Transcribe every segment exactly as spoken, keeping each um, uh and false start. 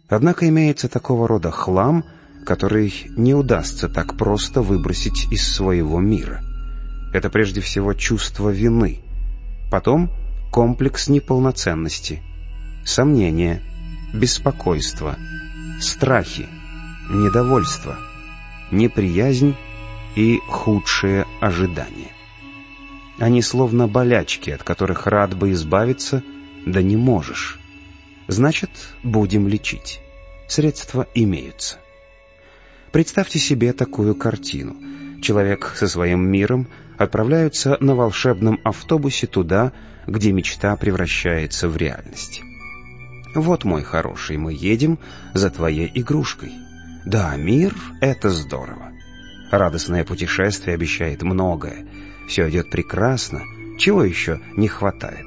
Однако имеется такого рода хлам, который не удастся так просто выбросить из своего мира. Это прежде всего чувство вины, потом комплекс неполноценности, сомнения, беспокойство, страхи, недовольство, неприязнь и худшие ожидания. Они словно болячки, от которых рад бы избавиться, да не можешь. Значит, будем лечить. Средства имеются. Представьте себе такую картину. Человек со своим миром отправляются на волшебном автобусе туда, где мечта превращается в реальность. Вот, мой хороший, мы едем за твоей игрушкой. Да, мир — это здорово. Радостное путешествие обещает многое. Все идет прекрасно. Чего еще не хватает?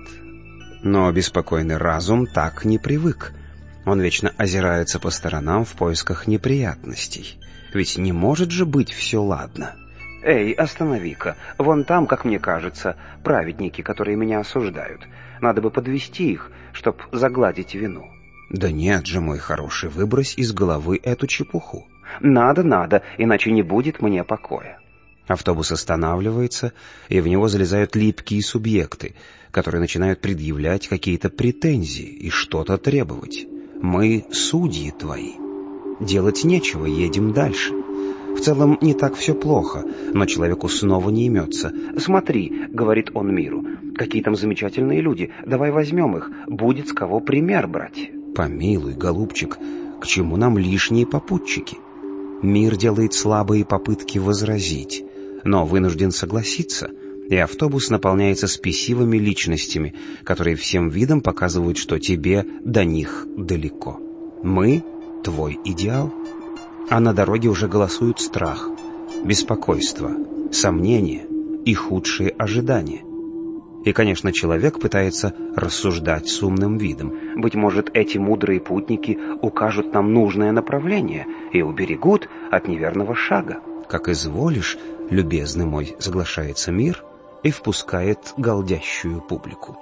Но беспокойный разум так не привык. Он вечно озирается по сторонам в поисках неприятностей. Ведь не может же быть все ладно. «Эй, останови-ка. Вон там, как мне кажется, праведники, которые меня осуждают. Надо бы подвести их, чтоб загладить вину». «Да нет же, мой хороший, выбрось из головы эту чепуху». «Надо, надо, иначе не будет мне покоя». Автобус останавливается, и в него залезают липкие субъекты, которые начинают предъявлять какие-то претензии и что-то требовать. Мы судьи твои. Делать нечего, едем дальше. В целом не так все плохо, но человеку снова не имется. «Смотри», — говорит он миру, — «какие там замечательные люди, давай возьмем их, будет с кого пример брать». Помилуй, голубчик, к чему нам лишние попутчики? Мир делает слабые попытки возразить, но вынужден согласиться, и автобус наполняется спесивыми личностями, которые всем видом показывают, что тебе до них далеко. Мы — твой идеал, а на дороге уже голосуют страх, беспокойство, сомнения и худшие ожидания. И, конечно, человек пытается рассуждать с умным видом. Быть может, эти мудрые путники укажут нам нужное направление и уберегут от неверного шага. «Как изволишь, любезный мой», — соглашается мир и впускает галдящую публику.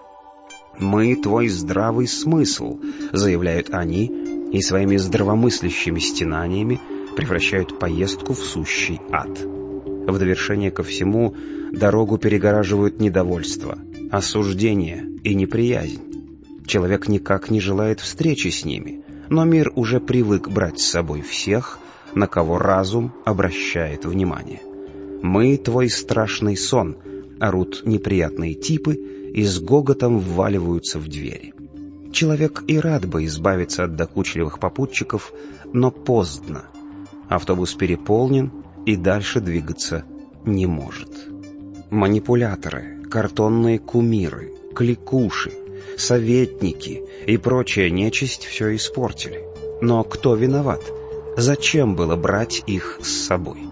«Мы твой здравый смысл», — заявляют они, и своими здравомыслящими стенаниями превращают поездку в сущий ад. В довершение ко всему дорогу перегораживают недовольство, осуждение и неприязнь. Человек никак не желает встречи с ними, но мир уже привык брать с собой всех, на кого разум обращает внимание. «Мы твой страшный сон», — орут неприятные типы и с гоготом вваливаются в двери. Человек и рад бы избавиться от докучливых попутчиков, но поздно. Автобус переполнен и дальше двигаться не может. Манипуляторы, картонные кумиры, кликуши, советники и прочая нечисть все испортили. Но кто виноват? Зачем было брать их с собой?